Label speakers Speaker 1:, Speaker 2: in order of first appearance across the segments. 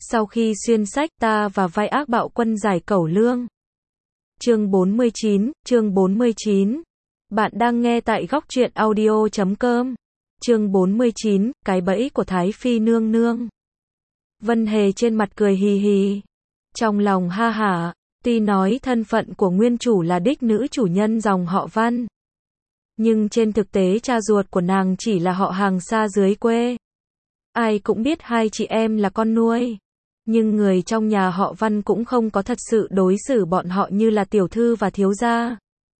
Speaker 1: Sau khi xuyên sách ta và vai ác bạo quân giải cẩu lương. Chương 49. Bạn đang nghe tại góc truyện audio.com. Chương 49, cái bẫy của Thái Phi nương nương. Vân Hề trên mặt cười hì hì. Trong lòng ha hả, tuy nói thân phận của nguyên chủ là đích nữ chủ nhân dòng họ Văn. Nhưng trên thực tế cha ruột của nàng chỉ là họ hàng xa dưới quê. Ai cũng biết hai chị em là con nuôi. Nhưng người trong nhà họ Văn cũng không có thật sự đối xử bọn họ như là tiểu thư và thiếu gia.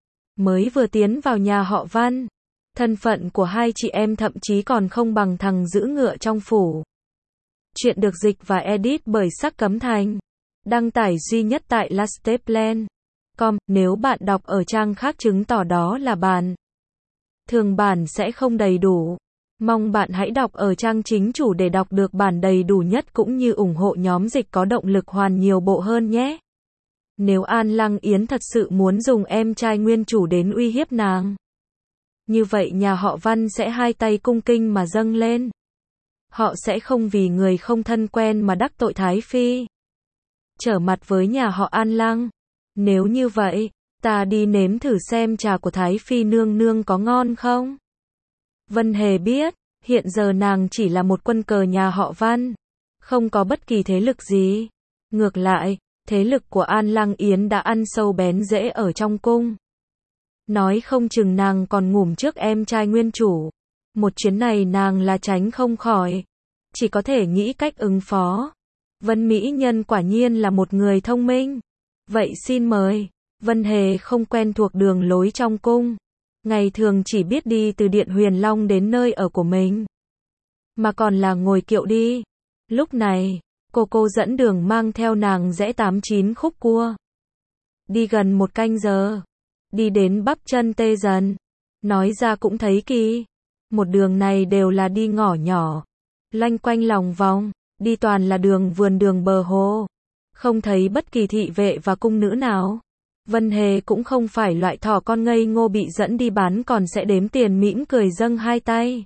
Speaker 1: Mới vừa tiến vào nhà họ Văn, thân phận của hai chị em thậm chí còn không bằng thằng giữ ngựa trong phủ. Chuyện được dịch và edit bởi Sắc Cấm Thành. Đăng tải duy nhất tại lasteplan.com. Nếu bạn đọc ở trang khác chứng tỏ đó là bản thường bản sẽ không đầy đủ. Mong bạn hãy đọc ở trang chính chủ để đọc được bản đầy đủ nhất cũng như ủng hộ nhóm dịch có động lực hoàn nhiều bộ hơn nhé. Nếu An Lăng Yến thật sự muốn dùng em trai nguyên chủ đến uy hiếp nàng, như vậy nhà họ Văn sẽ hai tay cung kinh mà dâng lên. Họ sẽ không vì người không thân quen mà đắc tội Thái Phi, trở mặt với nhà họ An Lăng. Nếu như vậy, ta đi nếm thử xem trà của Thái Phi nương nương có ngon không? Vân Hề biết, hiện giờ nàng chỉ là một quân cờ nhà họ Văn, không có bất kỳ thế lực gì. Ngược lại, thế lực của An Lăng Yến đã ăn sâu bén rễ ở trong cung. Nói không chừng nàng còn ngủm trước em trai nguyên chủ. Một chuyến này nàng là tránh không khỏi, chỉ có thể nghĩ cách ứng phó. Vân Mỹ Nhân quả nhiên là một người thông minh. Vậy xin mời. Vân Hề không quen thuộc đường lối trong cung. Ngày thường chỉ biết đi từ Điện Huyền Long đến nơi ở của mình, mà còn là ngồi kiệu đi. Lúc này, cô dẫn đường mang theo nàng rẽ 89 khúc cua. Đi gần một canh giờ, đi đến bắp chân tê dần. Nói ra cũng thấy kỳ. Một đường này đều là đi ngõ nhỏ, loanh quanh lòng vòng, đi toàn là đường vườn đường bờ hồ. Không thấy bất kỳ thị vệ và cung nữ nào. Vân Hề cũng không phải loại thỏ con ngây ngô bị dẫn đi bán còn sẽ đếm tiền mỉm cười dâng hai tay.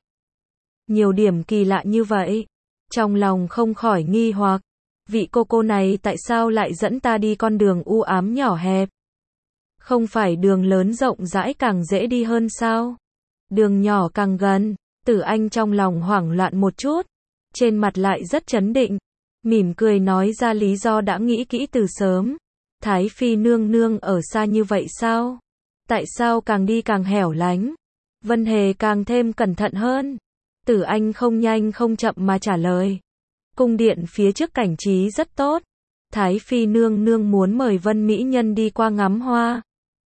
Speaker 1: Nhiều điểm kỳ lạ như vậy. Trong lòng không khỏi nghi hoặc. Vị cô này tại sao lại dẫn ta đi con đường u ám nhỏ hẹp? Không phải đường lớn rộng rãi càng dễ đi hơn sao? Đường nhỏ càng gần. Tử Anh trong lòng hoảng loạn một chút, trên mặt lại rất trấn định, mỉm cười nói ra lý do đã nghĩ kỹ từ sớm. Thái Phi nương nương ở xa như vậy sao? Tại sao càng đi càng hẻo lánh? Vân Hề càng thêm cẩn thận hơn. Tử Anh không nhanh không chậm mà trả lời. Cung điện phía trước cảnh trí rất tốt. Thái Phi nương nương muốn mời Vân Mỹ Nhân đi qua ngắm hoa.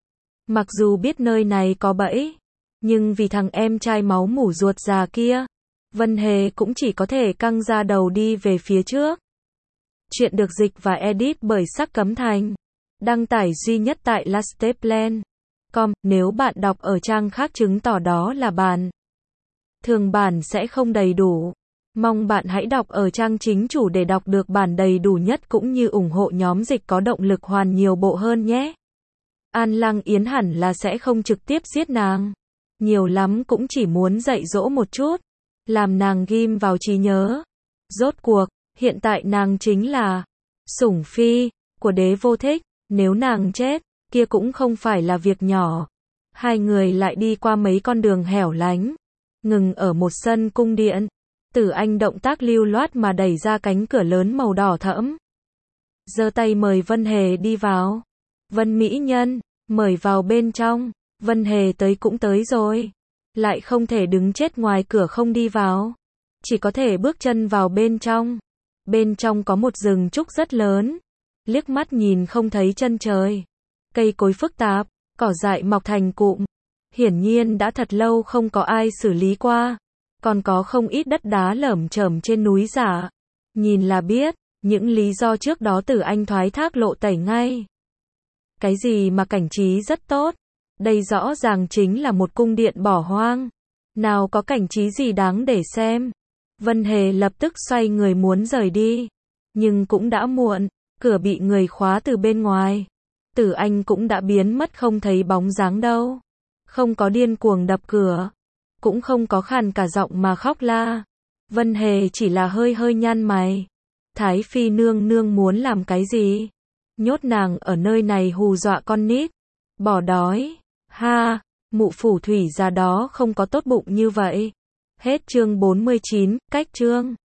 Speaker 1: Mặc dù biết nơi này có bẫy, nhưng vì thằng em trai máu mủ ruột già kia, Vân Hề cũng chỉ có thể căng ra đầu đi về phía trước. Chuyện được dịch và edit bởi Sắc Cấm Thành. Đăng tải duy nhất tại lasteplan.com. Nếu bạn đọc ở trang khác chứng tỏ đó là bản thường bản sẽ không đầy đủ. Mong bạn hãy đọc ở trang chính chủ để đọc được bản đầy đủ nhất cũng như ủng hộ nhóm dịch có động lực hoàn nhiều bộ hơn nhé. An Lăng Yến hẳn là sẽ không trực tiếp giết nàng. Nhiều lắm cũng chỉ muốn dạy dỗ một chút, làm nàng ghim vào trí nhớ. Rốt cuộc, hiện tại nàng chính là sủng phi của Đế Vô Thích. Nếu nàng chết, kia cũng không phải là việc nhỏ. Hai người lại đi qua mấy con đường hẻo lánh, ngừng ở một sân cung điện. Tử Anh động tác lưu loát mà đẩy ra cánh cửa lớn màu đỏ thẫm, giơ tay mời Vân Hề đi vào. Vân Mỹ Nhân, mời vào bên trong. Vân Hề tới cũng tới rồi, lại không thể đứng chết ngoài cửa không đi vào, chỉ có thể bước chân vào bên trong. Bên trong có một rừng trúc rất lớn, liếc mắt nhìn không thấy chân trời. Cây cối phức tạp, cỏ dại mọc thành cụm. Hiển nhiên đã thật lâu không có ai xử lý qua. Còn có không ít đất đá lởm chởm trên núi giả. Nhìn là biết, những lý do trước đó Tử Anh thoái thác lộ tẩy ngay. Cái gì mà cảnh trí rất tốt? Đây rõ ràng chính là một cung điện bỏ hoang. Nào có cảnh trí gì đáng để xem. Vân Hề lập tức xoay người muốn rời đi. Nhưng cũng đã muộn. Cửa bị người khóa từ bên ngoài. Tử Anh cũng đã biến mất không thấy bóng dáng đâu. Không có điên cuồng đập cửa, cũng không có khàn cả giọng mà khóc la. Vân Hề chỉ là hơi hơi nhăn mày. Thái phi nương nương muốn làm cái gì? Nhốt nàng ở nơi này hù dọa con nít. Bỏ đói. Ha, mụ phù thủy già đó không có tốt bụng như vậy. Hết chương 49, cách chương.